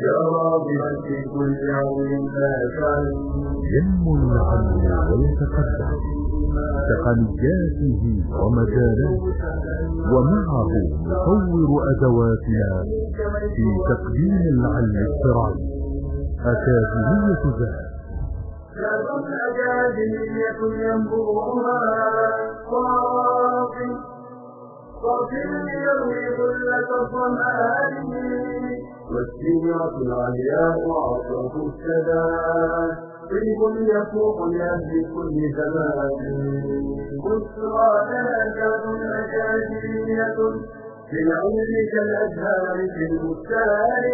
يا راغبا في كل يوم نافع ينمو العلم ويتقدم تقنياته ومجالاته، ومعه نطور أدواتنا في تقديم العلم الشرعي. أكاديمية ذات أكاديمية ينبوعها صافي يروي ظلة الظمآن، والسيرة العلياء عصرة السداد، طيب يفوق لأهل كل زمان. بشرى لنا أكاديمية للعلم كالأزهار في البستان.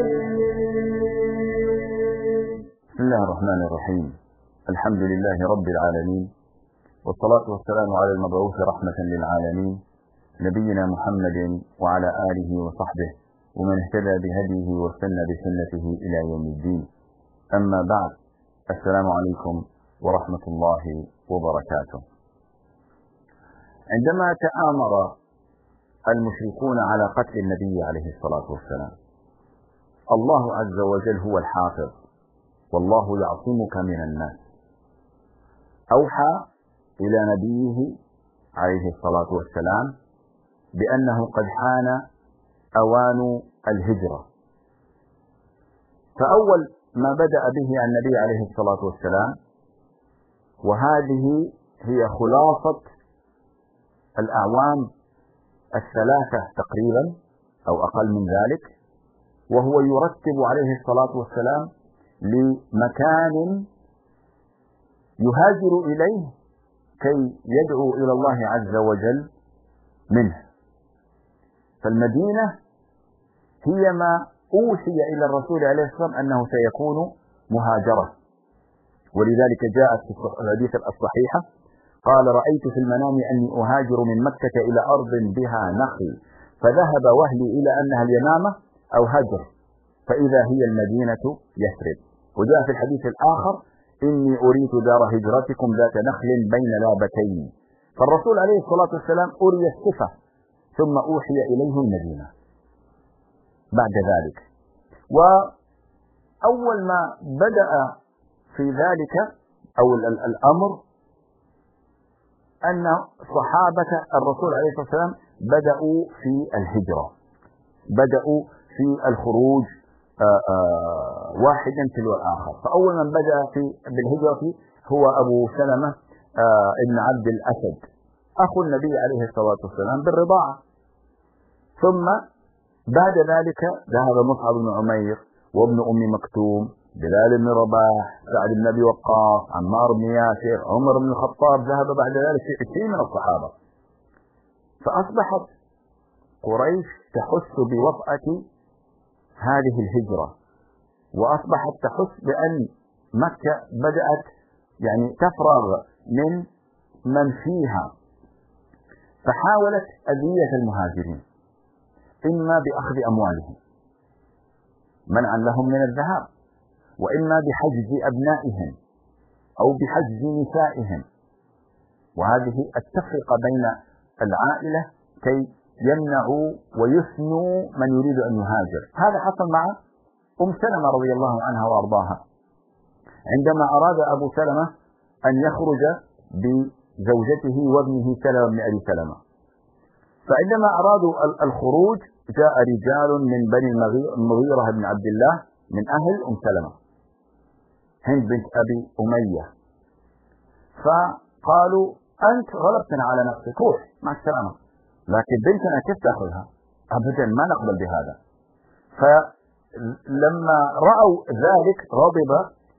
بسم الله الرحمن الرحيم. الحمد لله رب العالمين، والصلاة والسلام على المبعوث رحمة للعالمين نبينا محمد وعلى آله وصحبه ومن اهتدى بهديه واستنى بسنته إلى يوم الدين. أما بعد، السلام عليكم ورحمة الله وبركاته. عندما تآمر المشركون على قتل النبي عليه الصلاة والسلام، الله عز وجل هو الحافظ والله يعصمك من الناس، أوحى إلى نبيه عليه الصلاة والسلام بأنه قد حان أوان الهجرة. فأول ما بدأ به النبي عليه الصلاة والسلام، وهذه هي خلاصة الأعوام الثلاثة تقريبا أو أقل من ذلك، وهو يرتب عليه الصلاة والسلام لمكان يهاجر إليه كي يدعو إلى الله عز وجل منه. فالمدينة هي ما أوحي إلى الرسول عليه الصلاة والسلام أنه سيكون مهاجرة، ولذلك جاءت في الحديث الصحيحة قال: رأيت في المنام أني أهاجر من مكة إلى أرض بها نخل، فذهب وهلي إلى أنها اليمامة أو هجر، فإذا هي المدينة يثرب. وجاء في الحديث الآخر: إني أريد دار هجرتكم ذات نخل بين لابتين. فالرسول عليه الصلاة والسلام أري الصفة ثم أوحي إليه المدينة بعد ذلك. وأول ما بدأ في ذلك أو الأمر أن صحابة الرسول عليه الصلاة والسلام بدأوا في الهجرة، بدأوا في الخروج واحدا تلو الآخر. فأول من بدأ بالهجرة هو أبو سلمة ابن عبد الأسد أخو النبي عليه الصلاة والسلام بالرضاعة. ثم بعد ذلك ذهب مصعب بن عمير وابن أم مكتوم، بلال بن رباح، سعد بن أبي وقاص، عمار بن ياسر، عمر بن الخطاب، ذهب بعد ذلك 20 من الصحابة. فأصبحت قريش تحس بوطأة هذه الهجرة، وأصبحت تحس بأن مكة بدأت تفرغ من فيها، فحاولت أذية المهاجرين إما بأخذ أموالهم منعا لهم من الذهاب، وإما بحجز أبنائهم أو بحجز نسائهم، وهذه التفرقة بين العائلة كي يمنعوا ويثنوا من يريد أن يهاجر. هذا حصل مع أم سلمة رضي الله عنها وأرضاها، عندما أراد أبو سلمة أن يخرج بزوجته وابنه سلمة بن أبي سلمة، فعندما أرادوا الخروج جاء رجال من بني المغيرة بن عبد الله من أهل أم سلمة، هند بنت أبي أمية، فقالوا: أنت غلبتنا على نفسك، روح مع السلامة، لكن بنتنا كيف تأخذها؟ أبدا ما نقبل بهذا. فلما رأوا ذلك غضب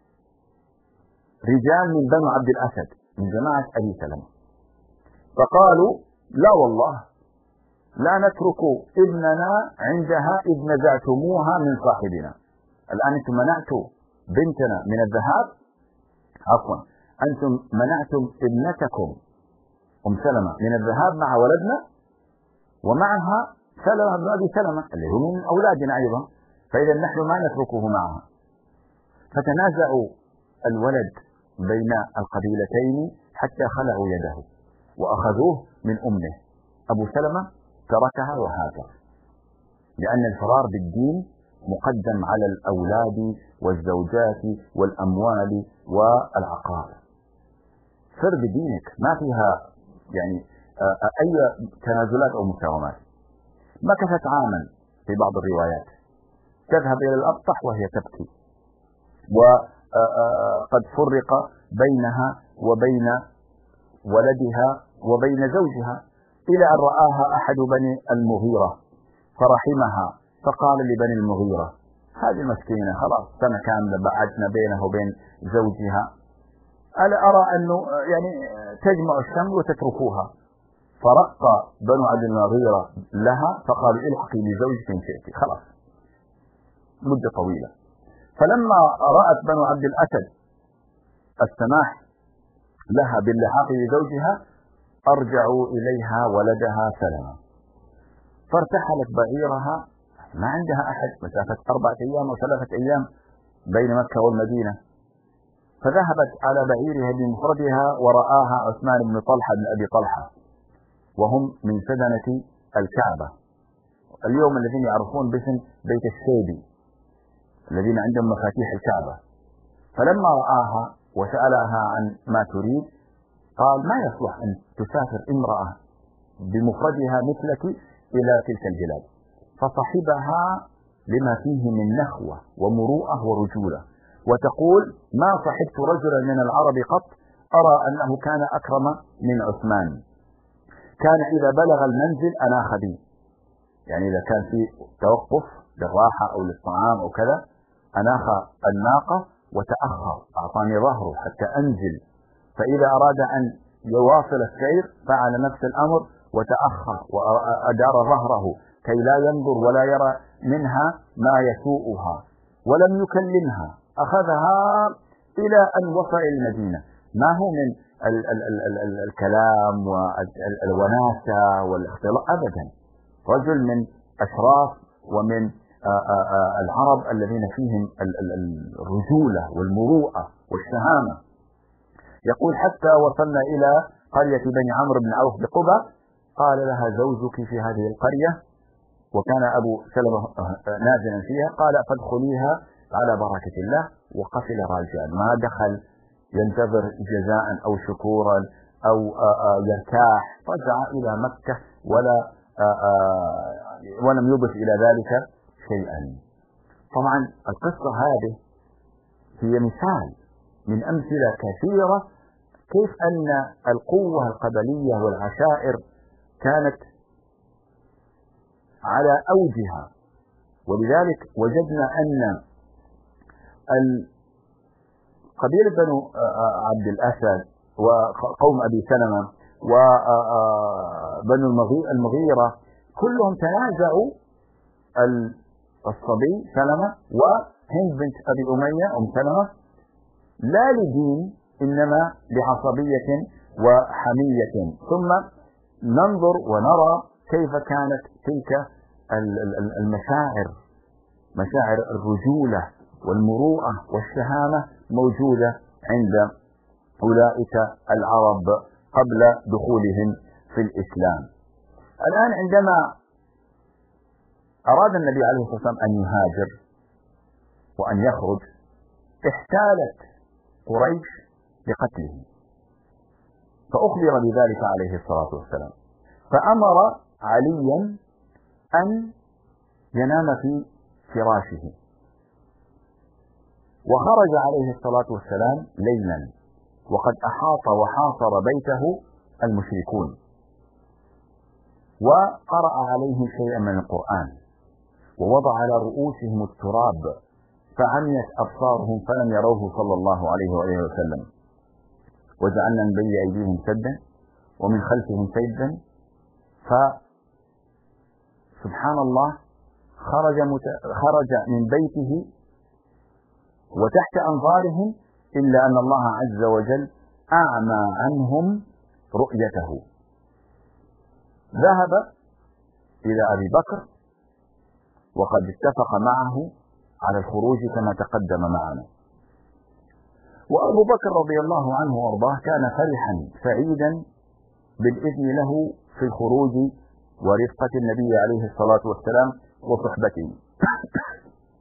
رجال من بني عبد الأسد من جماعة أبي سلمة، فقالوا: لا والله لا نترك ابننا عندها إذ نزعتموها من صاحبنا. الآن أنتم منعتوا بنتنا من الذهاب، عفوا أنتم منعتم ابنتكم أم سلمة من الذهاب مع ولدنا، ومعها سلمة بن أبي سلمة اللي هو من أولادنا أيضا، فإذا نحن ما نتركه معها. فتنازعوا الولد بين القبيلتين حتى خلعوا يده وأخذوه من أمه. أبو سلمة تركها وهاجر، لأن الفرار بالدين مقدم على الأولاد والزوجات والأموال والعقار. سر بدينك، ما فيها يعني أي تنازلات أو مساومات. مكثت عاما في بعض الروايات، تذهب إلى الأبطح وهي تبكي، وقد فرق بينها وبين ولدها وبين زوجها، إلى أن رآها أحد بني المغيرة فرحمها، فقال لبني المغيرة: هذه المسكينة خلاص سنة كاملة بعدنا بينها وبين زوجها، ألا أرى أنه يعني تجمع الشمل وتتركوها. فرق بنو عبد المغيرة لها فقالوا: الحقي بزوجك إن شئت. خلاص مدة طويلة. فلما رأت بنو عبد الأسد السماح لها باللحاق بزوجها أرجعوا إليها ولدها سلما، فارتحلت بعيرها، ما عندها أحد، مسافة 4 أيام أو 3 أيام بين مكة والمدينة، فذهبت على بعيرها بمفردها ورآها عثمان بن طلحة بن أبي طلحة، وهم من سدنة الكعبة اليوم، الذين يعرفون باسم بيت السيدي، الذين عندهم مفاتيح الكعبة. فلما رآها وسألها عن ما تريد قال: ما يصلح أن تسافر امرأة بمفردها مثلك إلى تلك البلاد. فصحبها لما فيه من نخوة ومروءة ورجولة، وتقول: ما صحبت رجلا من العرب قط أرى أنه كان أكرم من عثمان، كان إذا بلغ المنزل أناخ بي، يعني إذا كان في توقف للراحة أو للطعام أو كذا أناخ الناقة وتأخر، أعطاني ظهره حتى أنزل، فإذا أراد أن يواصل السير فعل نفس الأمر وتأخر وأدار ظهره كي لا ينظر ولا يرى منها ما يسوءها، ولم يكلمها، أخذها إلى أن وصل المدينة. ما هو من الكلام والوناسة والاختلاط أبدا، رجل من أشراف ومن العرب الذين فيهم الرجولة والمروءة والشهامة. يقول: حتى وصلنا إلى قرية بني عمرو بن عوف بقبى، قال لها: زوجك في هذه القرية، وكان أبو سلمة نازلا فيها، قال: فادخليها على بركة الله، وقفل راجعا، ما دخل ينتظر جزاء أو شكورا أو يرتاح، رجع إلى مكة ولم يضف إلى ذلك شيئا. طبعا القصة هذه هي مثال من أمثلة كثيرة كيف أن القوة القبلية والعشائر كانت على أوجها. ولذلك وجدنا أن قبيلة بنو عبد الأسد وقوم أبي سلمة وبنو المغيرة كلهم تنازعوا الصبي سلمة وهند بنت أبي أمية أم سلمة، لا لدين إنما لعصبية وحمية. ثم ننظر ونرى كيف كانت تلك المشاعر، مشاعر الرجولة والمروءة والشهامة موجودة عند أولئك العرب قبل دخولهم في الإسلام. الآن عندما أراد النبي عليه الصلاة والسلام أن يهاجر وأن يخرج، احتالت قريش لقتله، فأخبر بذلك عليه الصلاة والسلام، فأمر عليا أن ينام في فراشه، وخرج عليه الصلاة والسلام ليلا وقد أحاط وحاصر بيته المشركون، وقرأ عليهم شيئا من القرآن، ووضع على رؤوسهم التراب فعميت أبصارهم فلم يروه صلى الله عليه وآله وسلم، وجعلنا من بين أيديهم سدا ومن خلفهم سدا، فسبحان الله خرج من بيته وتحت أنظارهم، إلا أن الله عز وجل أعمى عنهم رؤيته. ذهب إلى أبي بكر وقد اتفق معه على الخروج كما تقدم معنا، وأبو بكر رضي الله عنه وأرضاه كان فرحا سعيدا بالإذن له في الخروج ورفقة النبي عليه الصلاة والسلام وصحبته.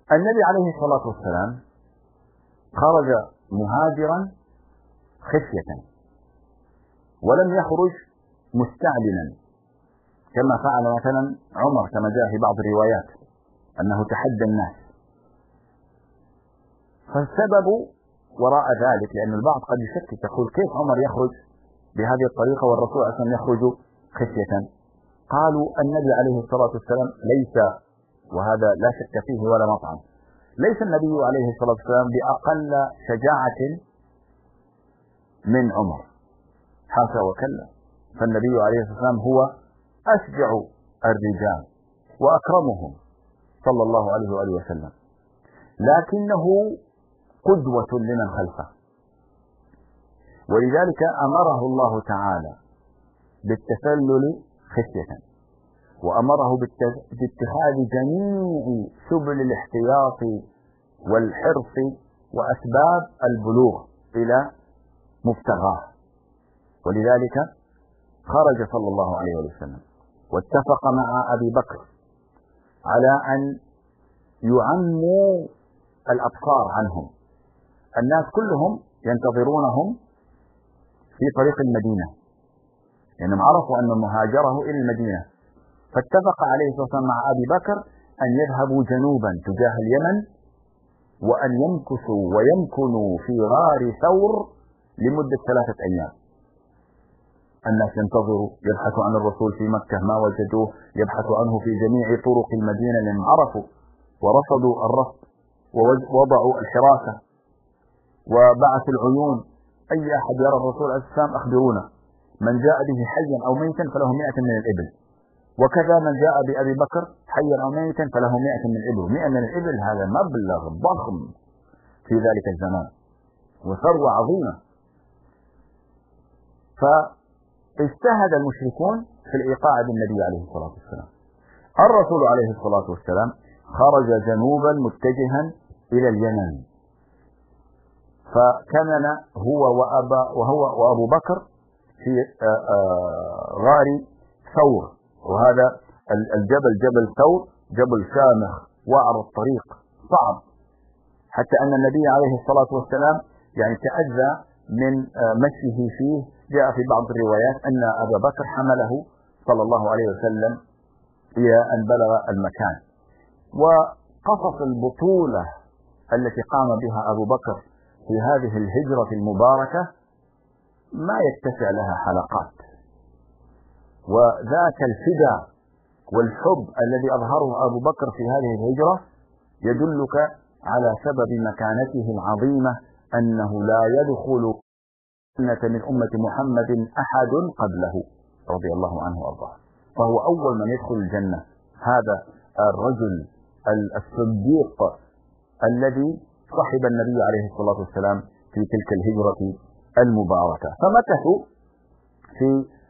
النبي عليه الصلاة والسلام خرج مهاجرا خفية ولم يخرج مستعلنا كما فعل مثلا عمر، كما جاء في بعض الروايات أنه تحدى الناس. فالسبب وراء ذلك لأن البعض قد يشكك يقول كيف عمر يخرج بهذه الطريقة والرسول أصلا يخرج خفية؟ قالوا النبي عليه الصلاة والسلام ليس، وهذا لا شك فيه ولا مطعم، ليس النبي عليه الصلاة والسلام بأقل شجاعة من عمر، حاشا وكلا، فالنبي عليه الصلاة والسلام هو أشجع الرجال وأكرمهم صلى الله عليه وآله وسلم، لكنه قدوة لمن خلفه، ولذلك أمره الله تعالى بالتسلل خفية، وأمره باتخاذ جميع سبل الاحتياط والحرص وأسباب البلوغ إلى مبتغاه. ولذلك خرج صلى الله عليه وسلم واتفق مع أبي بكر على أن يعموا الأبصار عنهم، الناس كلهم ينتظرونهم في طريق المدينة لأنهم عرفوا أن مهاجره إلى المدينة، فاتفق عليه الصلاة والسلام مع أبي بكر أن يذهبوا جنوبا تجاه اليمن وأن يمكثوا ويمكنوا في غار ثور لمدة 3 أيام. الناس ينتظروا، يبحثوا عن الرسول في مكة ما وجدوه، يبحثوا عنه في جميع طرق المدينة لأنهم عرفوا ورصدوا الرصد ووضعوا الحراسة وبعثوا العيون، أي أحد يرى الرسول عليه السلام أخبرونا، من جاء به حيا أو ميتا فله 100 من الإبل، وكذا من جاء بأبي بكر حيا أو ميتا فله 100 من الإبل. 100 من الإبل هذا مبلغ ضخم في ذلك الزمان وثروة عظيمة. فاجتهد المشركون في الإيقاع بالنبي عليه الصلاة والسلام. الرسول عليه الصلاة والسلام خرج جنوبا متجها إلى اليمن، فكمن هو وأبو بكر في غار ثور، وهذا الجبل جبل ثور جبل شامخ وعر الطريق صعب، حتى أن النبي عليه الصلاة والسلام يعني تأذى من مشيه فيه. جاء في بعض الروايات أن أبا بكر حمله صلى الله عليه وسلم إلى أن بلغ المكان. وقصص البطولة التي قام بها أبو بكر في هذه الهجرة المباركة ما يتسع لها حلقات، وذاك الفداء والحب الذي أظهره أبو بكر في هذه الهجرة يدلك على سبب مكانته العظيمة، أنه لا يدخل الجنة من أمة محمد أحد قبله رضي الله عنه وأرضاه، فهو أول من يدخل الجنة، هذا الرجل الصديق الذي صحب النبي عليه الصلاة والسلام في تلك الهجرة المباركة. فمكثوا في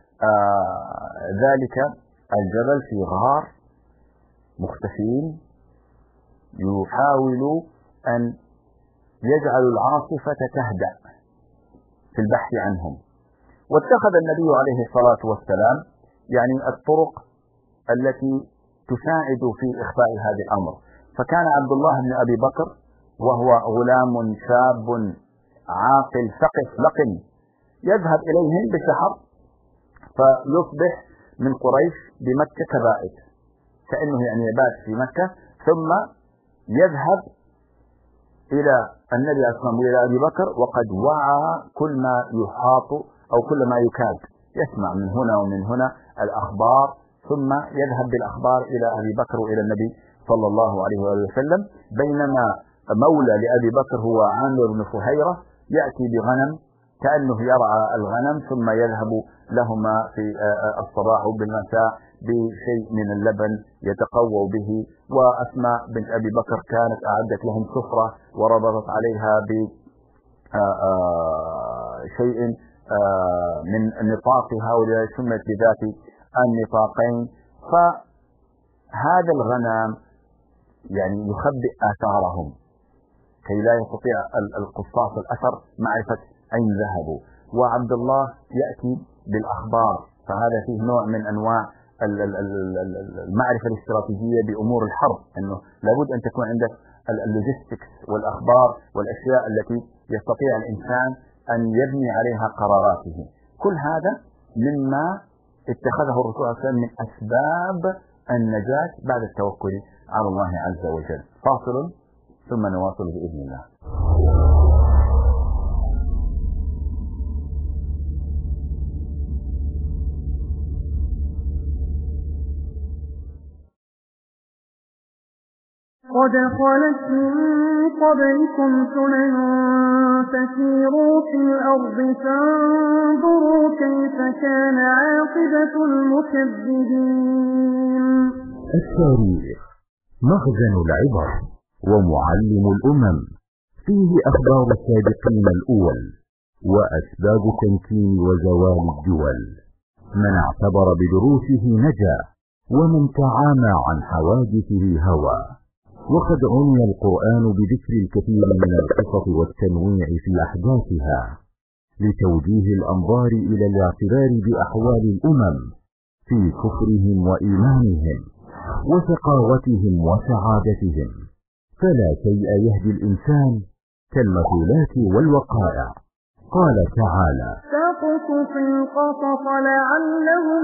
ذلك الجبل في غار مختفين، يحاولوا أن يجعلوا العاصفة تهدأ في البحث عنهم. واتخذ النبي عليه الصلاة والسلام يعني الطرق التي تساعد في إخفاء هذا الأمر. فكان عبد الله بن أبي بكر وهو غلام شاب عاقل ثقف لقن يذهب إليهم بسحر، فيصبح من قريش بمكة كبائد، كأنه يعني يبات في مكة، ثم يذهب إلى النبي صلى الله عليه وسلم وإلى أبي بكر وقد وعى كل ما يحاط أو كل ما يكاد، يسمع من هنا ومن هنا الأخبار، ثم يذهب بالأخبار إلى أبي بكر وإلى النبي صلى الله عليه وسلم. بينما مولى لأبي بكر هو عامر بن فهيرة يأتي بغنم كأنه يرعى الغنم، ثم يذهب لهما في الصباح بالمساء بشيء من اللبن يتقوى به. وأسماء بنت أبي بكر كانت أعدت لهم سفرة وربطت عليها بشيء من نطاقها، ولذلك سميت بذات النطاقين. فهذا الغنم يعني يخبئ آثارهم كي لا يستطيع القصاص الأثر معرفة أين ذهبوا. وعبد الله يأتي بالأخبار، فهذا فيه نوع من أنواع المعرفة الاستراتيجية بأمور الحرب، أنه لابد أن تكون عندك اللوجيستكس والأخبار والأشياء التي يستطيع الإنسان أن يبني عليها قراراته. كل هذا مما اتخذه الرسول صلى الله عليه وسلم من أسباب النجاة بعد التوكل على الله عز وجل. فاصل ثم نواصل بإذن الله. قد خلت من قبلكم سنن فسيروا في الأرض فانظروا كيف كان عاقبة المكذبين. التاريخ مخزن العبر ومعلم الأمم، فيه أخبار السابقين الأول وأسباب تمكين وزوال الدول. من اعتبر بدروسه نجا، ومن تعامى عن حوادثه هوى. وقد عني القرآن بذكر الكثير من القصص والتنويع في أحداثها لتوجيه الأنظار إلى الاعتبار بأحوال الأمم في كفرهم وإيمانهم وشقاوتهم وسعادتهم. فلا شيء يهدي الإنسان كالمثولات والوقائع. قال تعالى: فاقصص القصص لعلهم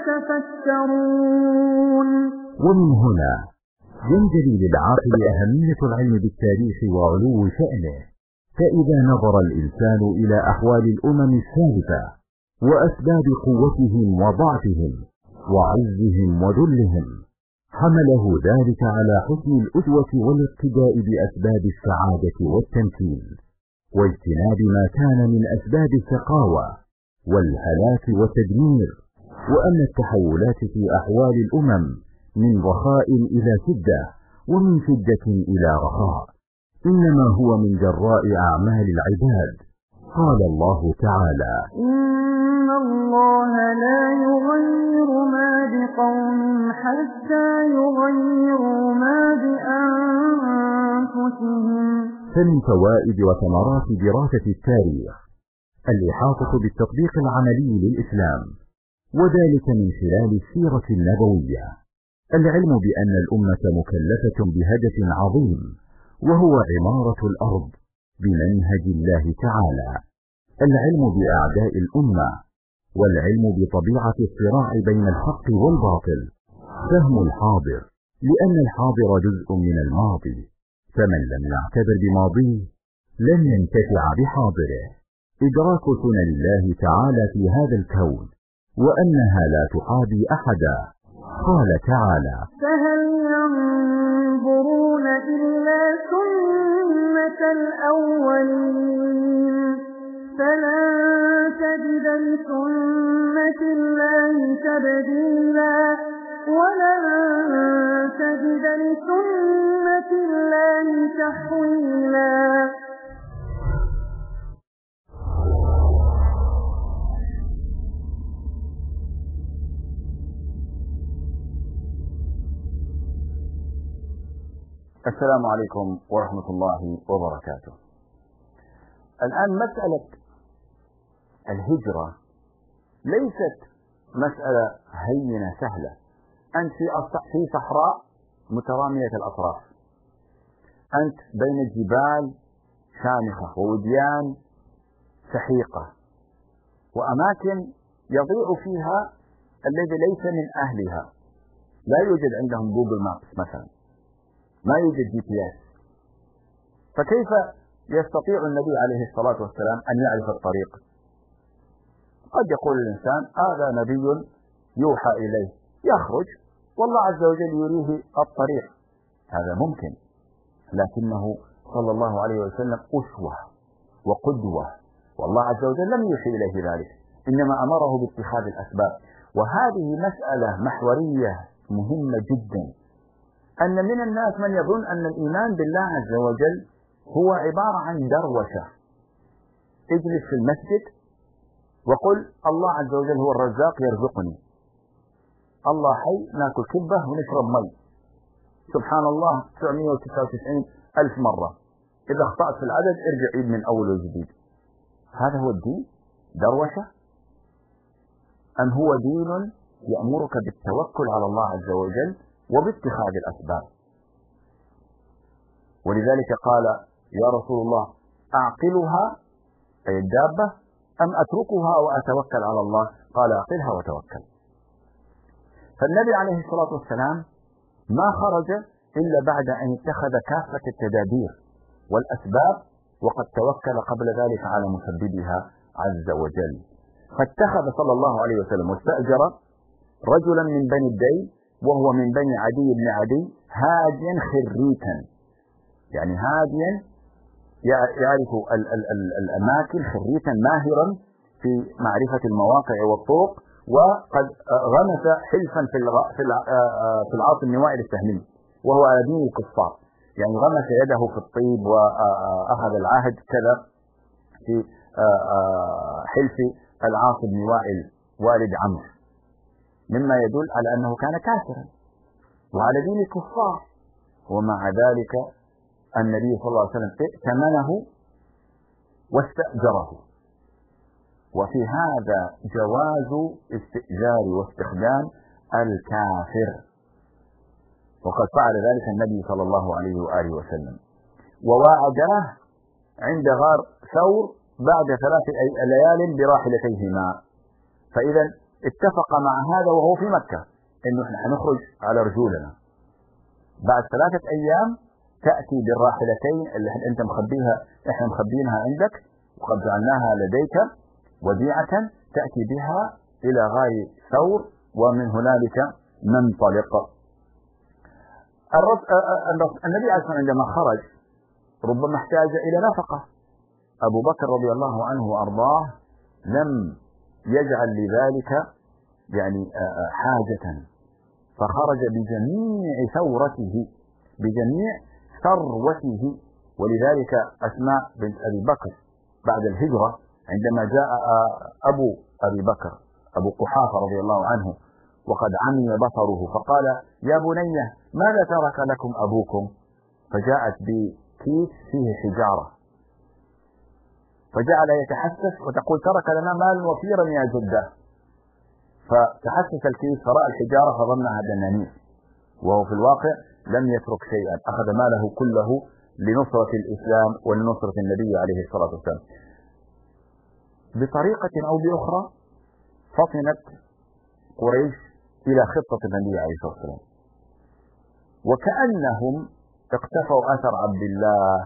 يتفكرون. ومن هنا ينجلي للعاقل أهمية العلم بالتاريخ وعلو شأنه. فإذا نظر الإنسان إلى أحوال الأمم السابقة وأسباب قوتهم وضعفهم وعزهم وذلهم، حمله ذلك على حسن الأسوة والاقتداء بأسباب السعادة والتمكين، واجتناب ما كان من أسباب الشقاوة والهلاك والتدمير. وأن التحولات في أحوال الأمم من رخاء إلى شدة ومن شدة إلى رخاء إنما هو من جراء أعمال العباد. قال الله تعالى: إن الله لا يغير ما بقوم حتى يغيروا ما بأنفسهم. فمن فوائد وثمرات دراسة التاريخ الإحاطة بالتطبيق العملي للإسلام، وذلك من خلال السيرة النبوية. العلم بأن الأمة مكلفة بهدف عظيم، وهو عمارة الأرض بمنهج الله تعالى. العلم بأعداء الأمة، والعلم بطبيعة الصراع بين الحق والباطل. فهم الحاضر، لأن الحاضر جزء من الماضي، فمن لم يعتبر بماضيه لن ينتفع بحاضره. إدراك سنن الله تعالى في هذا الكون، وأنها لا تحابي أحدا. قال تعالى: فهل ينظرون إلا سنة الأولين فلن تجد لسنة الله تبديلا ولن تجد لسنة الله تحويلا. السلام عليكم ورحمة الله وبركاته. الآن مسألة الهجرة ليست مسألة هينة سهلة. أنت في صحراء مترامية الأطراف، أنت بين جبال شامخة ووديان سحيقة وأماكن يضيع فيها الذي ليس من أهلها. لا يوجد عندهم جوجل مابس مثلا، ما يوجد GPS، فكيف يستطيع النبي عليه الصلاة والسلام أن يعرف الطريق؟ قد يقول الإنسان هذا نبي يوحى إليه، يخرج والله عز وجل يريه الطريق، هذا ممكن، لكنه صلى الله عليه وسلم أسوة وقدوة، والله عز وجل لم يوحي إليه ذلك، إنما أمره باتخاذ الأسباب. وهذه مسألة محورية مهمة جدا، أن من الناس من يظن أن الإيمان بالله عز وجل هو عبارة عن دروشة. اجلس في المسجد وقل الله عز وجل هو الرزاق يرزقني، الله حي ناكل كبة ونشرب مي، سبحان الله 999 ألف مرة، إذا اخطأت في العدد ارجع عيد من أول وجديد. هذا هو الدين؟ دروشة؟ أم هو دين يأمرك بالتوكل على الله عز وجل وباتخاذ الأسباب؟ ولذلك قال يا رسول الله أعقلها أي الدابة أم أتركها وأتوكل على الله؟ قال أعقلها وتوكل. فالنبي عليه الصلاة والسلام ما خرج إلا بعد أن اتخذ كافة التدابير والأسباب، وقد توكل قبل ذلك على مسببها عز وجل. فاتخذ صلى الله عليه وسلم واستأجر رجلا من بني الديل وهو من بني عدي بن عدي هاديا خريتا، يعني هاديا يعرف الأماكن، خريتا ماهرا في معرفة المواقع والطرق، وقد غمس حلفا في العاص بن وائل السهمي وهو على دين الكفار، يعني غمس يده في الطيب وأخذ العهد كذا في حلف العاص بن وائل والد عمرو، مما يدل على أنه كان كافرا وعلى دين الكفار، ومع ذلك النبي صلى الله عليه وسلم ائتمنه واستأجره. وفي هذا جواز استئجار واستخدام الكافر، وقد فعل ذلك النبي صلى الله عليه وآله وسلم، وواعداه عند غار ثور بعد 3 ليال براحلتيهما. فإذا اتفق مع هذا وهو في مكة إنه احنا هنخرج على رجولنا، بعد 3 أيام تأتي بالراحلتين اللي انت مخبيها، احنا مخبينها عندك وقد جعلناها لديك وديعة، تأتي بها إلى غار ثور ومن هنالك ننطلق. النبي عليه الصلاة والسلام عندما خرج ربما احتاج إلى نفقة. أبو بكر رضي الله عنه وأرضاه لم يجعل لذلك يعني حاجة، فخرج بجميع ثورته بجميع ثروته. ولذلك أسماء بنت أبي بكر بعد الهجرة عندما جاء أبي بكر أبو قحافة رضي الله عنه وقد عمي بصره، فقال يا بني ماذا ترك لكم أبوكم؟ فجاءت بكيس فيه حجارة، فجعل يتحسس وتقول ترك لنا مال وفيرا يا جدة، فتحسس الكيس فرأى الحجارة فظنها دنانير، وهو في الواقع لم يترك شيئا، أخذ ماله كله لنصرة الإسلام ولنصرة النبي عليه الصلاة والسلام. بطريقة أو بأخرى فطنت قريش إلى خطة النبي عليه الصلاة والسلام، وكأنهم اقتفوا أثر عبد الله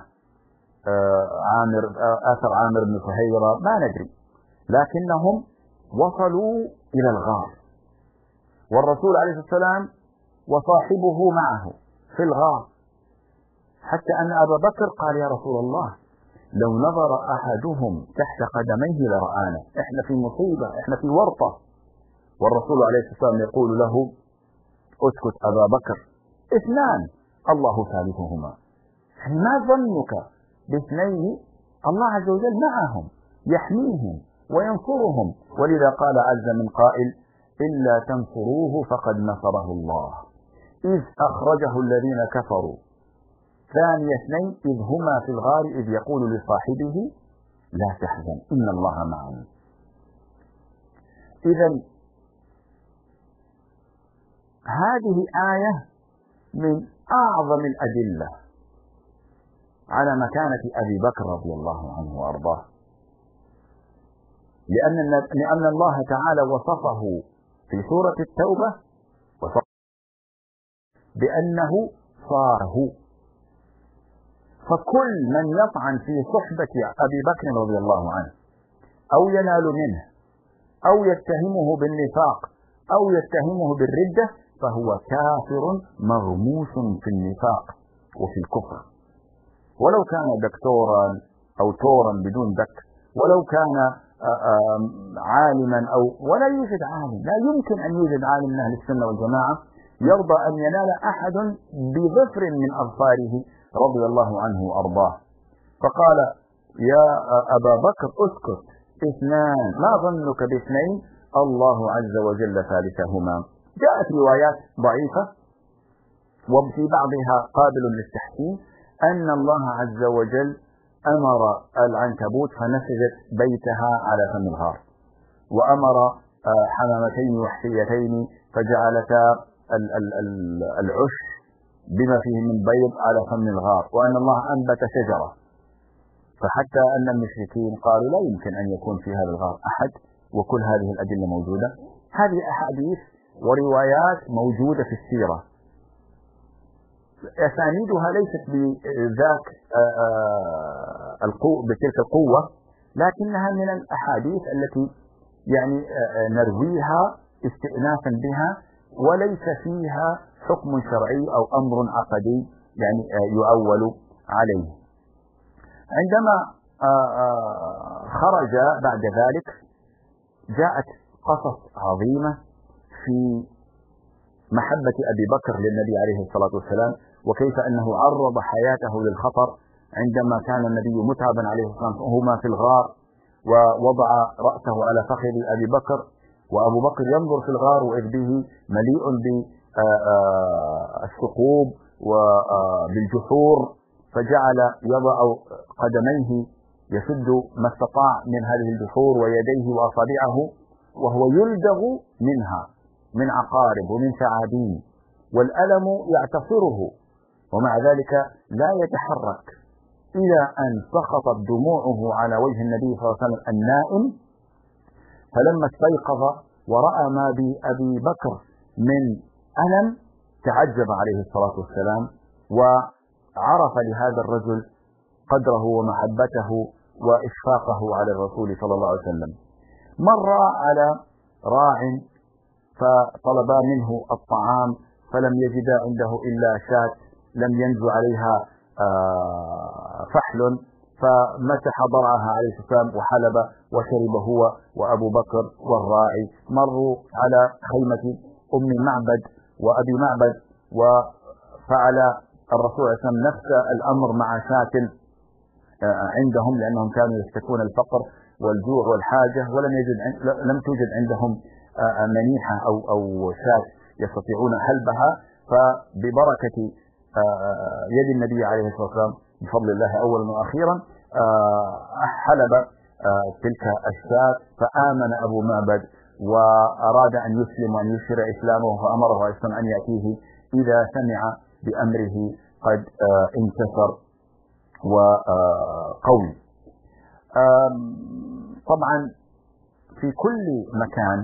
أثر عامر بن فهيرة، ما ندري، لكنهم وصلوا إلى الغار والرسول عليه الصلاة والسلام وصاحبه معه في الغار، حتى أن أبا بكر قال يا رسول الله لو نظر أحدهم تحت قدميه لرآنا، إحنا في مصيبة، إحنا في ورطة. والرسول عليه الصلاة والسلام يقول له اسكت أبا بكر، 2 الله ثالثهما، يعني ما ظنك ب2 الله عز وجل معهم يحميهم وينصرهم. ولذا قال عز من قائل إلا تنصروه فقد نصره الله إذ أخرجه الذين كفروا ثاني 2 إذ هما في الغار إذ يقول لصاحبه لا تحزن إن الله معنا. إذن هذه آية من أعظم الأدلة على مكانة أبي بكر رضي الله عنه وأرضاه، لأن الله تعالى وصفه في سورة التوبة بأنه صاره. فكل من يطعن في صحبة أبي بكر رضي الله عنه أو ينال منه أو يتهمه بالنفاق أو يتهمه بالردة فهو كافر مغموس في النفاق وفي الكفر، ولو كان دكتورا أو تورا بدون دك، ولو كان عالما ولا يوجد عالم، لا يمكن أن يوجد عالم من أهل السنة والجماعة يرضى أن ينال أحد بظفر من أظفاره رضي الله عنه وأرضاه. فقال يا أبا بكر اسكت، 2 ما ظنك ب2 الله عز وجل ثالثهما. جاءت روايات ضعيفة وفي بعضها قابل للتحسين أن الله عز وجل أمر العنكبوت فنسجت بيتها على فم الغار، وأمر حمامتين وحشيتين فجعلتا العش بما فيه من بيض على فم الغار، وأن الله أنبت شجرة، فحتى أن المشركين قالوا لا يمكن أن يكون في هذا الغار أحد، وكل هذه الأدلة موجودة. هذه أحاديث وروايات موجودة في السيرة، أسانيدها ليست بذاك بتلك القوة، لكنها من الأحاديث التي يعني نرويها استئناسا بها، وليس فيها حكم شرعي أو أمر عقدي يعني يؤول عليه. عندما خرج بعد ذلك جاءت قصص عظيمة في محبة أبي بكر للنبي عليه الصلاة والسلام، وكيف أنه عرض حياته للخطر عندما كان النبي متعبا عليه الصلاة والسلام وهما في الغار، ووضع رأسه على فخذ أبي بكر، وأبو بكر ينظر في الغار وإذ به مليء بالثقوب وبالجحور، فجعل يضع قدميه يشد ما استطاع من هذه الجحور ويديه وأصابعه وهو يلدغ منها من عقارب ومن ثعابين، والألم يعتصره، ومع ذلك لا يتحرك، إلى أن سقطت دموعه على وجه النبي صلى الله عليه وسلم النائم. فلما استيقظ ورأى ما بأبي بكر من ألم تعجب عليه الصلاة والسلام، وعرف لهذا الرجل قدره ومحبته وإشفاقه على الرسول صلى الله عليه وسلم. مر على راع فطلبا منه الطعام، فلم يجد عنده إلا شاة لم ينزو عليها فحل، فمسح ضرعها عليه السلام وحلب وشرب هو وأبو بكر والراعي. مروا على خيمة أم معبد وأبي معبد، وفعل الرسول صلى الله عليه وسلم نفس الأمر مع شاة عندهم، لأنهم كانوا يشتكون الفقر والجوع والحاجة، لم توجد عندهم منيحة أو شاة يستطيعون حلبها. فببركة يد النبي عليه الصلاة والسلام بفضل الله أولا وأخيرا حلب تلك الشاة، فآمن أبو معبد وأراد أن يسلم وأن يشهر إسلامه، فأمره عليه الصلاة والسلام أن يأتيه إذا سمع بأمره قد انتصر وقوي. طبعا في كل مكان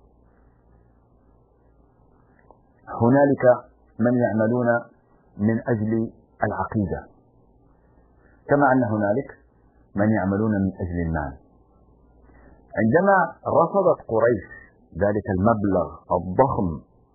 هنالك من يعملون من أجل العقيدة، كما أن هنالك من يعملون من أجل المال. عندما رفضت قريش ذلك المبلغ الضخم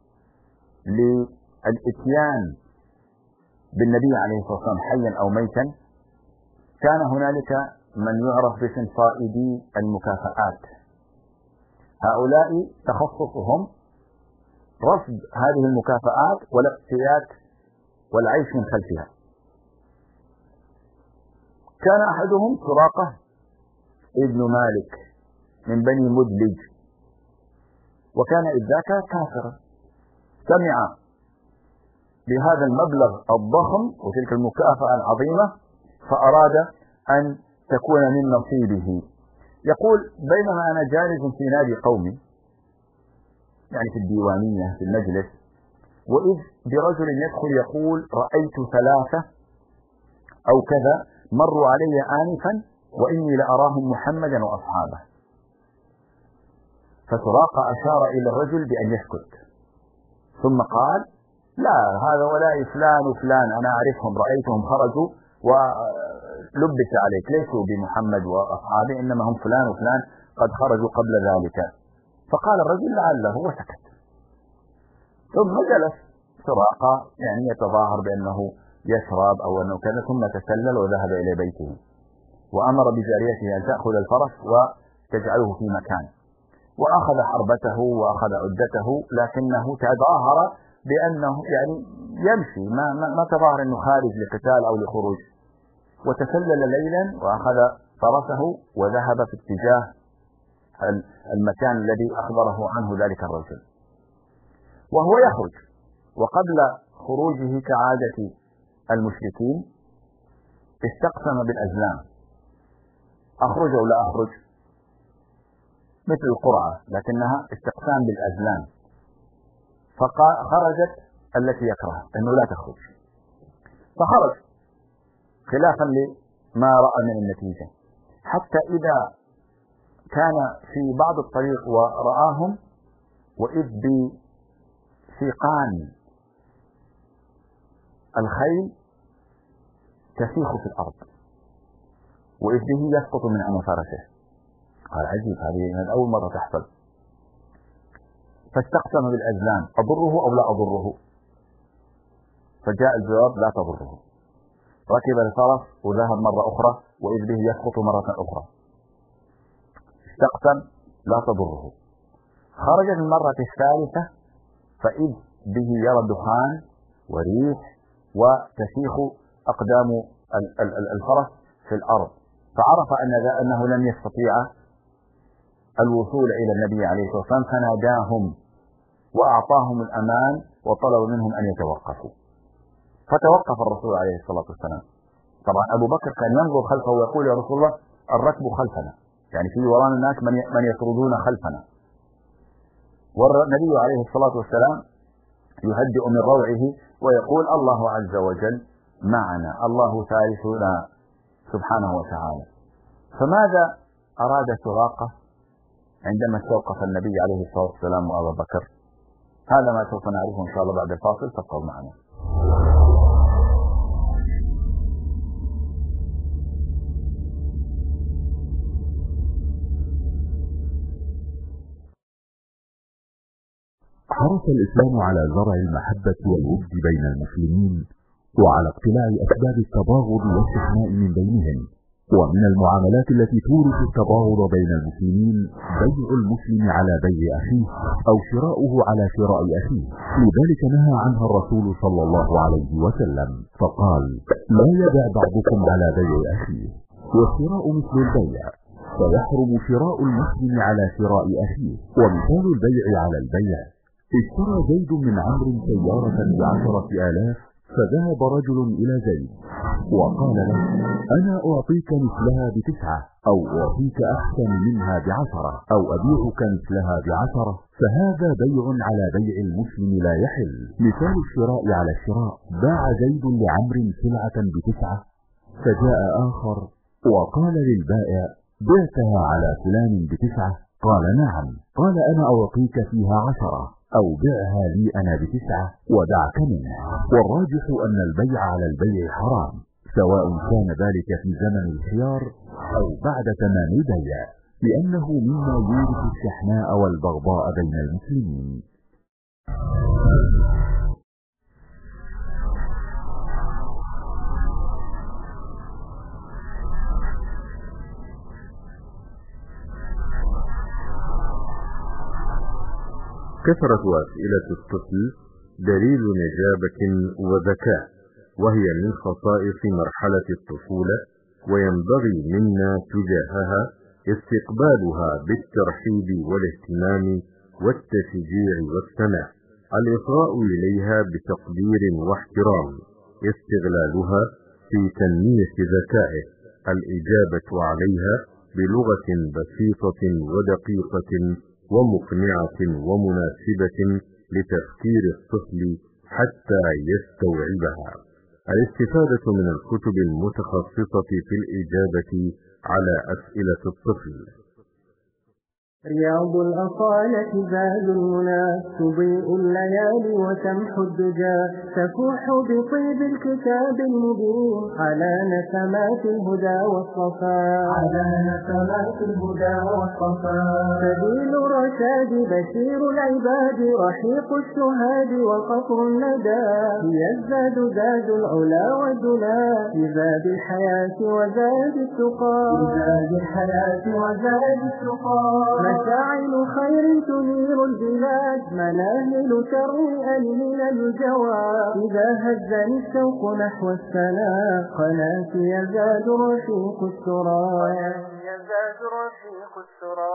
للإتيان بالنبي عليه الصلاة والسلام حيا أو ميتا، كان هنالك من يعرف باسم صائدي المكافآت. هؤلاء تخصصهم رفض هذه المكافآت والاقتيات والعيش من خلفها. كان أحدهم سراقة ابن مالك من بني مدلج، وكان إذ ذاك كافرا، سمع بهذا المبلغ الضخم وتلك المكافأة العظيمة، فأراد أن تكون من نصيبه. يقول: بينما أنا جالس في نادي قومي، يعني في الديوانية في المجلس، وإذ برجل يدخل يقول: رأيت ثلاثة أو كذا مروا علي آنفا وإني لأراهم محمدا وأصحابه. فسراقة أشار إلى الرجل بأن يسكت، ثم قال: لا، هذا ولا فلان وفلان أنا أعرفهم، رأيتهم خرجوا ولبس عليك، ليسوا بمحمد وأصحابه، إنما هم فلان وفلان قد خرجوا قبل ذلك. فقال الرجل: لعله، وسكت. ثم جلس سراقة يعني يتظاهر بأنه يشرب أو أنه كذا، ثم تسلل وذهب إلى بيته، وأمر بجاريته أن تأخذ الفرس وتجعله في مكان، وأخذ حربته وأخذ عدته، لكنه تظاهر بأنه يعني يمشي، ما تظاهر أنه خارج لقتال أو لخروج، وتسلل ليلا وأخذ فرسه وذهب في اتجاه المكان الذي أخبره عنه ذلك الرجل. وهو يخرج، وقبل خروجه كعادة المشركين استقسم بالأزلام: أخرج أو لا أخرج؟ مثل القرعة، لكنها استقسام بالأزلام. فخرجت التي يكره أنه لا تخرج، فخرج خلافا لما رأى من النتيجة، حتى إذا كان في بعض الطريق ورآهم وإذ بسيقان الخيل تسيخ في الأرض وإذ به يسقط من عن فرسه. قال عجيب، هذه أول مرة تحصل. فاستقسم بالأزلام أضره أو لا أضره، فجاء الجواب لا تضره. ركب الفرس وذهب مرة أخرى وإذ به يسقط مرة أخرى. استقسم لا تضره. خرج في المرة الثالثة فإذ به يرى دخان وريح وتسيخ أقدام الفرس في الأرض، فعرف أنه لم يستطيع الوصول إلى النبي عليه الصلاة والسلام، فناداهم وأعطاهم الأمان وطلب منهم أن يتوقفوا. فتوقف الرسول عليه الصلاة والسلام. طبعا أبو بكر كان ينظر خلفه ويقول يا رسول الله الركب خلفنا، يعني في ورانا الناس من يطردون خلفنا. والنبي عليه الصلاة والسلام يهدئ من روعه ويقول الله عز وجل معنا، الله ثالثنا سبحانه وتعالى. فماذا أراد سراقة عندما استوقف النبي عليه الصلاة والسلام وأبا بكر؟ هذا ما سوف نعرفه إن شاء الله بعد الفاصل، فابقوا معنا. حرص الإسلام على زرع المحبة والود بين المسلمين وعلى اقتلاع أسباب التباغض والشحناء من بينهم. ومن المعاملات التي تورث التباغض بين المسلمين بيع المسلم على بيع أخيه أو شراؤه على شراء أخيه، لذلك نهى عنها الرسول صلى الله عليه وسلم فقال لا يبع بعضكم على بيع أخيه، والشراء مثل البيع، فيحرم شراء المسلم على شراء أخيه. ومثال البيع على البيع: اشترى زيد من عمرو سيارة ب10,000، فذهب رجل إلى زيد وقال له أنا أعطيك مثلها ب9، أو أعطيك أحسن منها ب10، أو أبيعك مثلها ب10، فهذا بيع على بيع المسلم لا يحل. مثال الشراء على الشراء: باع زيد لعمرو سلعة ب9، فجاء آخر وقال للبائع بعتها على فلان ب9، قال نعم، قال أنا أعطيك فيها 10، أو بعها لي أنا ب9 ودعك منه. والراجح أن البيع على البيع حرام، سواء كان ذلك في زمن الخيار أو بعد تمام البيع، لأنه مما يورث الشحناء والبغضاء بين المسلمين. كثرة أسئلة الطفل دليل نجابة وذكاء، وهي من خصائص مرحلة الطفولة، وينبغي منا تجاهها استقبالها بالترحيب والاهتمام والتشجيع والسماع، الإصغاء إليها بتقدير واحترام، استغلالها في تنمية ذكائه، الإجابة عليها بلغة بسيطة ودقيقة ومقنعة ومناسبة لتفكير الطفل حتى يستوعبها. الاستفادة من الكتب المتخصصة في الإجابة على أسئلة الطفل. رياض الأصالة زاد المنى، تضيء الليالي وتمحو الدجى، تفوح بطيب الكتاب المبين على نسمات الهدى والصفاء، سبيل الرشاد بشير العباد، رحيق الشهاد وقطر الندى، هي الزاد زاد العلا والدنا، في زاد الحياة وزاد التقى، مشاعل خير تنير البلاد، مناهل شر ألهل الجواد، إذا هزني الشوق نحو السلام، قناتي يزداد رفيق السرى.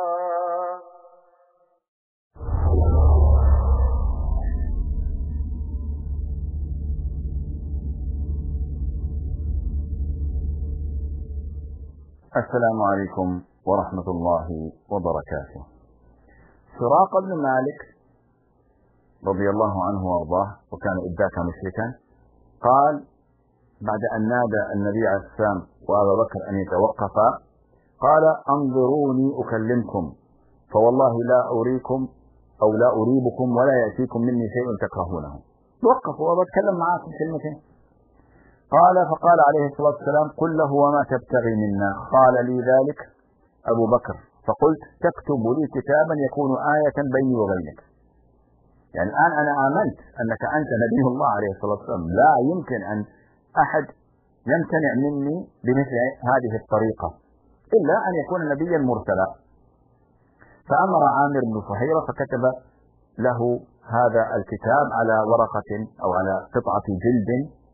السلام عليكم ورحمة الله وبركاته. سراقة بن مالك رضي الله عنه وارضاه، وكان إذ ذاك مشركا، قال بعد أن نادى النبي عليه السلام وأبا بكر أن يتوقفا قال انظروني أكلمكم فوالله لا أريكم أو لا أريبكم ولا يأتيكم مني شيء تكرهونه. توقفوا وبتكلم معاكم كلمتين. فقال عليه الصلاة والسلام قل له وما تبتغي منا؟ قال لي ذلك أبو بكر فقلت تكتب لي كتابا يكون آية بيني وبينك. يعني الآن أنا آمنت أنك أنت نبي الله عليه الصلاة والسلام، لا يمكن أن أحد يمتنع مني بمثل هذه الطريقة إلا أن يكون نبيا مرسلا. فأمر عامر بن فهيرة فكتب له هذا الكتاب على ورقة أو على قطعة جلد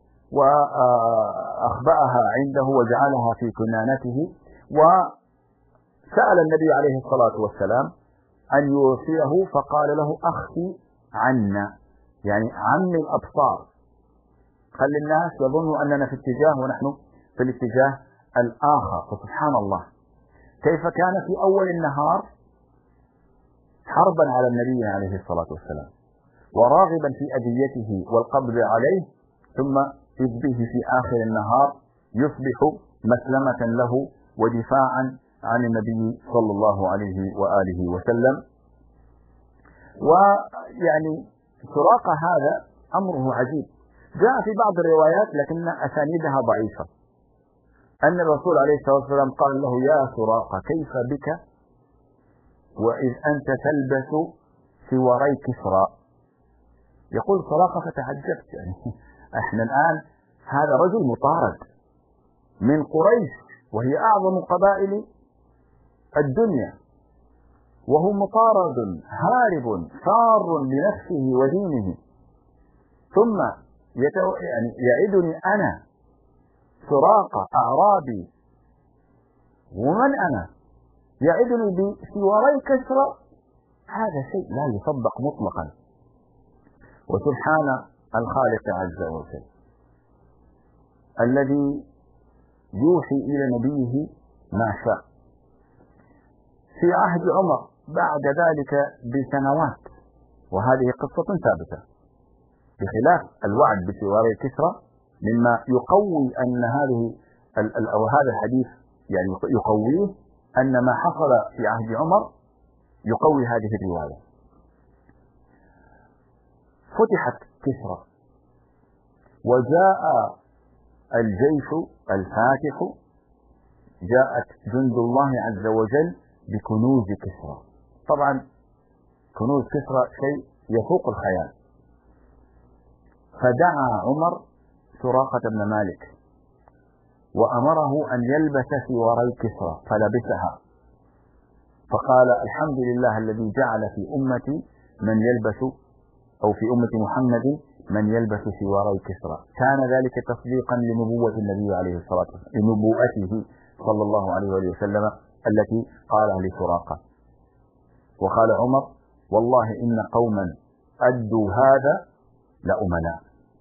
وأخبأها عنده وجعلها في كنانته، وسأل النبي عليه الصلاة والسلام أن يوصيه فقال له أخفي عنا، يعني عمي الأبصار، خلي الناس يظنوا أننا في اتجاه ونحن في الاتجاه الآخر. فسبحان الله كيف كان في أول النهار حربا على النبي عليه الصلاة والسلام وراغبا في أذيته والقبض عليه، ثم إذ به في آخر النهار يصبح مسلمة له ودفاعا عن النبي صلى الله عليه وآله وسلم. ويعني سراقة هذا أمره عجيب، جاء في بعض الروايات لكن أسانيدها ضعيفة أن الرسول عليه الصلاة والسلام قال له يا سراقة كيف بك وإذ أنت تلبس سواري كسرى؟ يقول سراقة فتعجبت، يعني احنا الآن هذا رجل مطارد من قريش وهي أعظم قبائل الدنيا، وهو مطارد هارب فار بنفسه ودينه، ثم يعني يعدني أنا سراقة أعرابي، ومن أنا يعدني بسواري كسرى؟ هذا شيء لا يصدق مطلقا. وسبحان الخالق عز وجل الذي يوحي إلى نبيه ما شاء. في عهد عمر بعد ذلك بسنوات، وهذه قصة ثابتة بخلاف الوعد بسواري كسرى، مما يقوي أن أو هذا الحديث يعني يقويه أن ما حصل في عهد عمر يقوي هذه الرواية. فتحت كسرى وجاء الجيش الفاتح، جاءت جند الله عز وجل بكنوز كسرى. طبعا كنوز كسرى شيء يفوق الخيال. فدعا عمر سراقة بن مالك وأمره أن يلبس سواري كسرى فلبسها، فقال الحمد لله الذي جعل في أمتي من يلبس أو في أمة محمد من يلبس سواري كسرى. كان ذلك تصديقا لنبوة النبي عليه الصلاة والسلام، لنبوءته صلى الله عليه وسلم التي قالها لسراقة. وقال عمر والله إن قوما أدوا هذا لأمناء.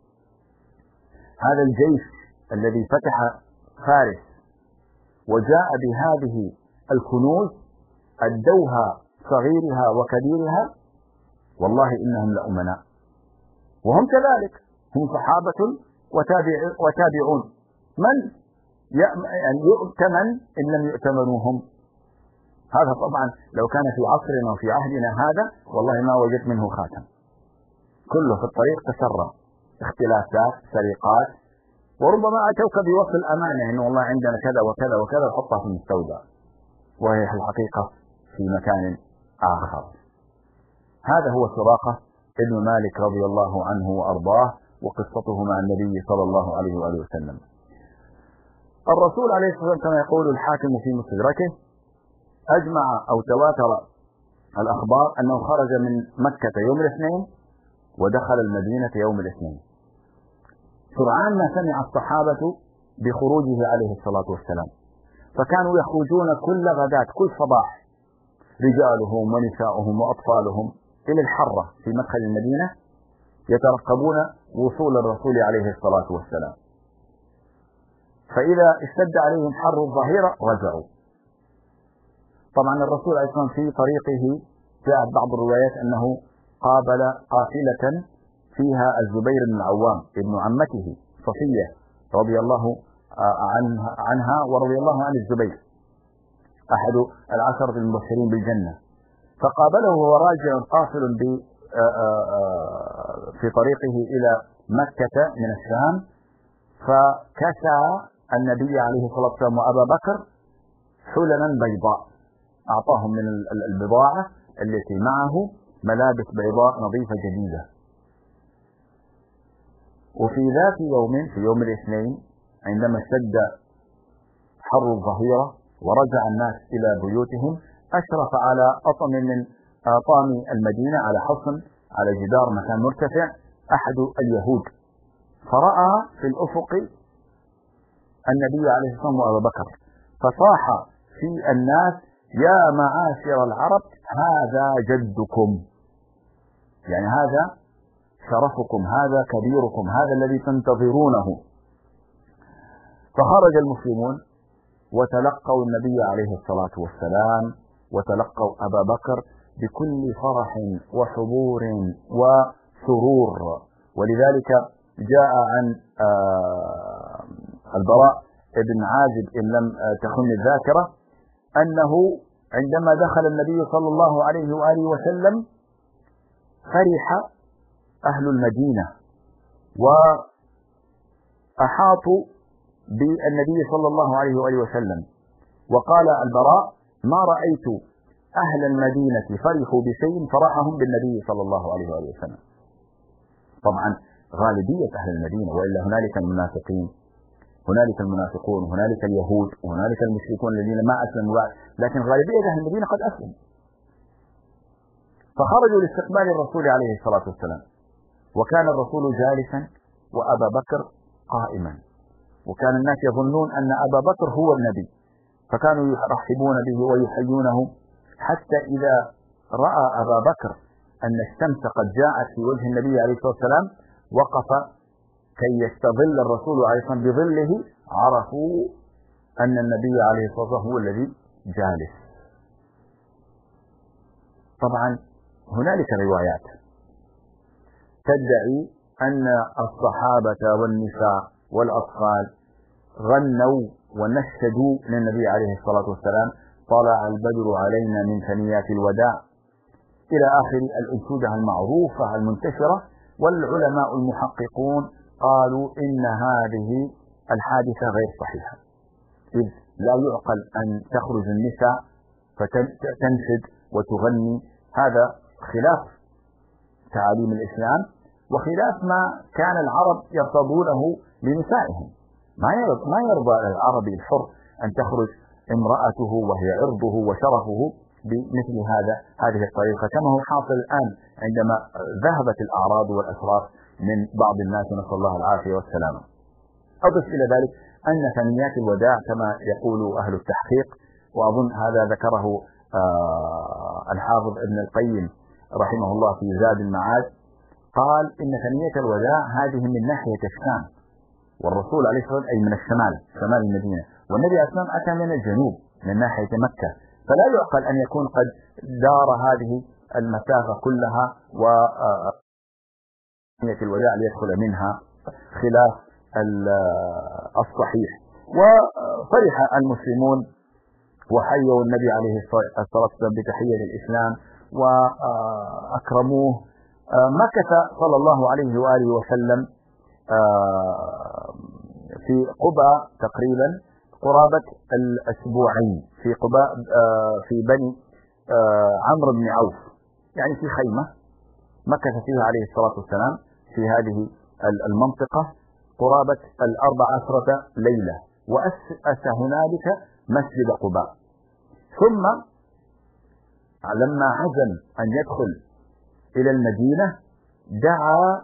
هذا الجيش الذي فتح فارس وجاء بهذه الكنوز أدوها صغيرها وكبيرها، والله إنهم لأمناء. وهم كذلك، هم صحابة وتابعون، من يعني يؤتمن إن لم يؤتمنوهم. هذا طبعا لو كان في عصرنا وفي عهدنا هذا والله ما وجدت منه خاتم، كله في الطريق تسرى، اختلافات، سرقات، وربما أتوك بوصف الأمانة إنه والله عندنا كذا وكذا وكذا وحطها في المستودع وهي في الحقيقة في مكان آخر. هذا هو سراقة ابن مالك رضي الله عنه وأرضاه، وقصته مع النبي صلى الله عليه وآله وسلم. الرسول عليه الصلاة والسلام كما يقول الحاكم في مستدركه أجمع أو تواتر الأخبار أنه خرج من مكة يوم الاثنين ودخل المدينة يوم الاثنين. سرعان ما سمع الصحابة بخروجه عليه الصلاة والسلام، فكانوا يخرجون كل غداة كل صباح رجالهم ونساؤهم وأطفالهم إلى الحرة في مدخل المدينة يترقبون وصول الرسول عليه الصلاة والسلام، فإذا اشتد عليهم حر الظهيرة رجعوا. طبعا الرسول عليه الصلاة والسلام في طريقه جاء بعض الروايات أنه قابل قافلة فيها الزبير بن العوام ابن عمته صفية رضي الله عنها ورضي الله عن الزبير أحد العشرة المبشرين بالجنة، فقابله وهو راجع قافل في طريقه إلى مكة من الشام، فكسى النبي عليه الصلاة والسلام وأبا بكر حللا بيضاء، أعطاهم من البضاعة التي معه ملابس بيضاء نظيفة جديدة. وفي ذات يوم في يوم الاثنين عندما اشتد حر الظهيرة ورجع الناس إلى بيوتهم، أشرف على أطم من أطام المدينة، على حصن على جدار مكان مرتفع أحد اليهود، فرأى في الأفق النبي عليه الصلاة والسلام وأبا بكر، فصاح في الناس: يا معاشر العرب هذا جدكم، يعني هذا شرفكم، هذا كبيركم، هذا الذي تنتظرونه. فخرج المسلمون وتلقوا النبي عليه الصلاة والسلام وتلقوا أبا بكر بكل فرح وحضور وسرور. ولذلك جاء عن البراء بن عازب إن لم تخن الذاكرة أنه عندما دخل النبي صلى الله عليه وآله وسلم فرح أهل المدينة وأحاطوا بالنبي صلى الله عليه وآله وسلم، وقال البراء: ما رأيت أهل المدينة فرحوا بشيء فرحهم بالنبي صلى الله عليه وآله وسلم. طبعا غالبية أهل المدينة، وإلا هنالك المنافقين، هنالك المنافقون، هنالك اليهود، وهنالك المشركون الذين ما أسلموا بعد، لكن غالبية أهل المدينة قد أسلموا. فخرجوا لاستقبال الرسول عليه الصلاة والسلام، وكان الرسول جالسا وأبا بكر قائما، وكان الناس يظنون أن أبا بكر هو النبي، فكانوا يرحبون به ويحيونه، حتى إذا رأى أبا بكر أن الشمس قد جاءت في وجه النبي عليه الصلاة والسلام وقف كي يستظل الرسول عليه الصلاة والسلام بظله، عرفوا أن النبي عليه الصلاة والسلام هو الذي جالس. طبعا هنالك روايات تدعي أن الصحابة والنساء والأطفال غنوا ونشدوا للنبي عليه الصلاة والسلام: طلع البدر علينا من ثنيات الوداع، إلى آخر الأنشودة المعروفة المنتشرة. والعلماء المحققون قالوا إن هذه الحادثة غير صحيحة، إذ لا يعقل أن تخرج النساء فتنشد وتغني، هذا خلاف تعاليم الإسلام وخلاف ما كان العرب يرتضونه لنسائهم. ما يرضى العربي الحر أن تخرج امرأته وهي عرضه وشرفه بمثل هذه الطريقة، كما هو حاصل الآن عندما ذهبت الأعراض والأشراف من بعض الناس، نسأل الله العافية والسلامة. أضف إلى ذلك أن ثنيات الوداع كما يقول أهل التحقيق، وأظن هذا ذكره الحافظ ابن القيم رحمه الله في زاد المعاد، قال إن ثنية الوداع هذه من ناحية الشام، والرسول عليه الصلاة والسلام أي من الشمال، شمال المدينة، والنبي عليه الصلاة والسلام أتى من الجنوب من ناحية مكة، فلا يعقل أن يكون قد دار هذه المسافة كلها ثنية الوداع ليدخل منها، خلاف الصحيح. وفرح المسلمون وحيوا النبي عليه الصلاة والسلام بتحية الإسلام وأكرموه. مكث صلى الله عليه وآله وسلم في قباء تقريبا قرابة الأسبوعين، في قباء في بني عمرو بن عوف، يعني في خيمة مكث فيها عليه الصلاة والسلام في هذه المنطقة قرابة 14 ليلة، وأسس هنالك مسجد قباء. ثم لما عزم أن يدخل إلى المدينة دعا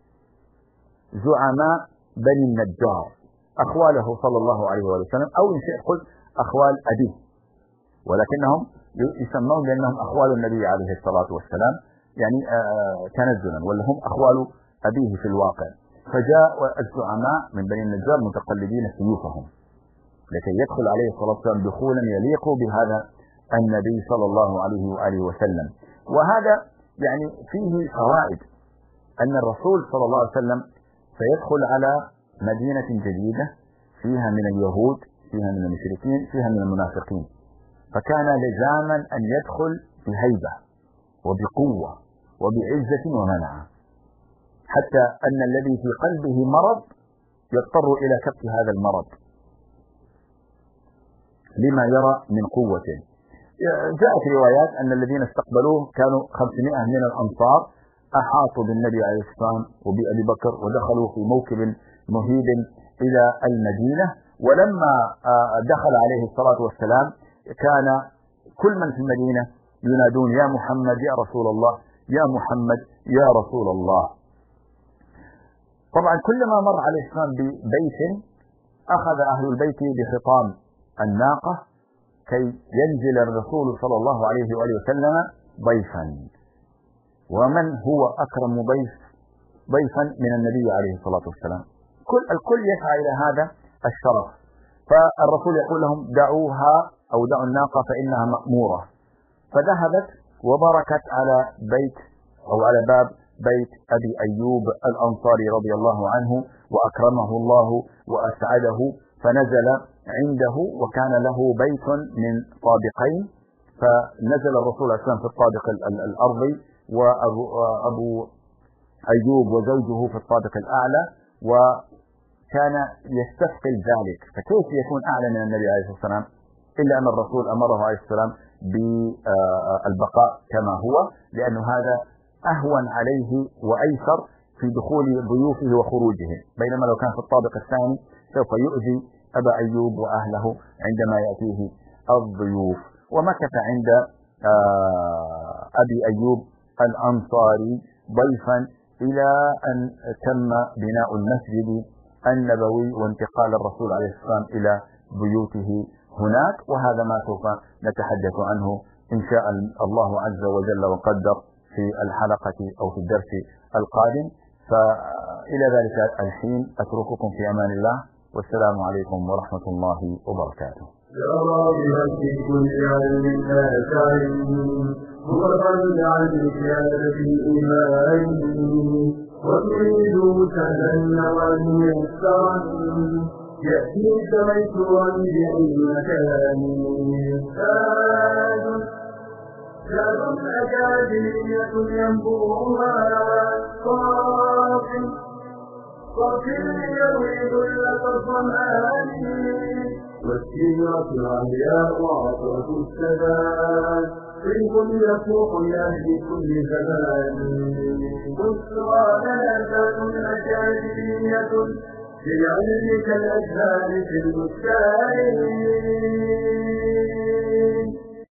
زعماء بني النجار أخواله صلى الله عليه وسلم، أو إن شئت قل أخوال أبيه، ولكنهم يسمون لأنهم أخوال النبي عليه الصلاة والسلام، يعني تنزلا، ولا هم أخوال أبيه في الواقع. فجاء الزعماء من بني النجار متقلدين سيوفهم لكي يدخل عليه الصلاة والسلام دخولا يليق بهذا النبي صلى الله عليه وآله وسلم. وهذا يعني فيه فوائد، أن الرسول صلى الله عليه وسلم سيدخل على مدينة جديدة فيها من اليهود، فيها من المشركين، فيها من المنافقين، فكان لزاما أن يدخل بهيبة وبقوة وبعزة ومنعة، حتى أن الذي في قلبه مرض يضطر إلى كبت هذا المرض لما يرى من قوته. جاءت روايات أن الذين استقبلوه كانوا 500 من الأنصار أحاطوا بالنبي عليه الصلاة والسلام وبأبي بكر ودخلوا في موكب مهيب إلى المدينة. ولما دخل عليه الصلاة والسلام كان كل من في المدينة ينادون يا محمد يا رسول الله، يا محمد يا رسول الله. طبعا كلما مر عليه السلام ببيت أخذ أهل البيت بخطام الناقة كي ينزل الرسول صلى الله عليه وآله وسلم ضيفا. ومن هو أكرم ضيفا من النبي عليه الصلاة والسلام؟ الكل يسعى إلى هذا الشرف. فالرسول يقول لهم دعوها أو دعوا الناقة فإنها مأمورة. فذهبت وبركت على بيت أو على باب بيت أبي أيوب الأنصاري رضي الله عنه، وأكرمه الله وأسعده، فنزل عنده وكان له بيت من طابقين، فنزل الرسول صلى الله عليه وسلم في الطابق الأرضي وأبو أيوب وزوجه في الطابق الأعلى، وكان يستثقل ذلك. فكيف يكون أعلى من النبي عليه الصلاة والسلام؟ إلا أن الرسول أمره عليه السلام بالبقاء كما هو، لأن هذا أهون عليه وأيسر في دخول ضيوفه وخروجهم، بينما لو كان في الطابق الثاني سوف يؤذي أبا أيوب وأهله عندما يأتيه الضيوف. ومكث عند أبي أيوب الأنصاري ضيفا إلى أن تم بناء المسجد النبوي وانتقال الرسول عليه السلام إلى بيوته هناك. وهذا ما سوف نتحدث عنه إن شاء الله عز وجل وقدر في الحلقة أو في الدرس القادم. فإلى ذلك الحين أترككم في أمان الله، والسلام عليكم ورحمة الله وبركاته. يا راغبا في كل علم لا تعلم، متطلعا لزيادة الإيمان، وتريد سهلا وميسرا يأتيك ميسورا بأي مكان. زاد أكاديمية ينبوعها صافي يروي ذلة الظمآن، والسيرة العلياء وعطرة السداد طيب يفوح لأهل كل زمان. بشرى لنا ذات أكاديمية للعلم كالأزهار في البستان.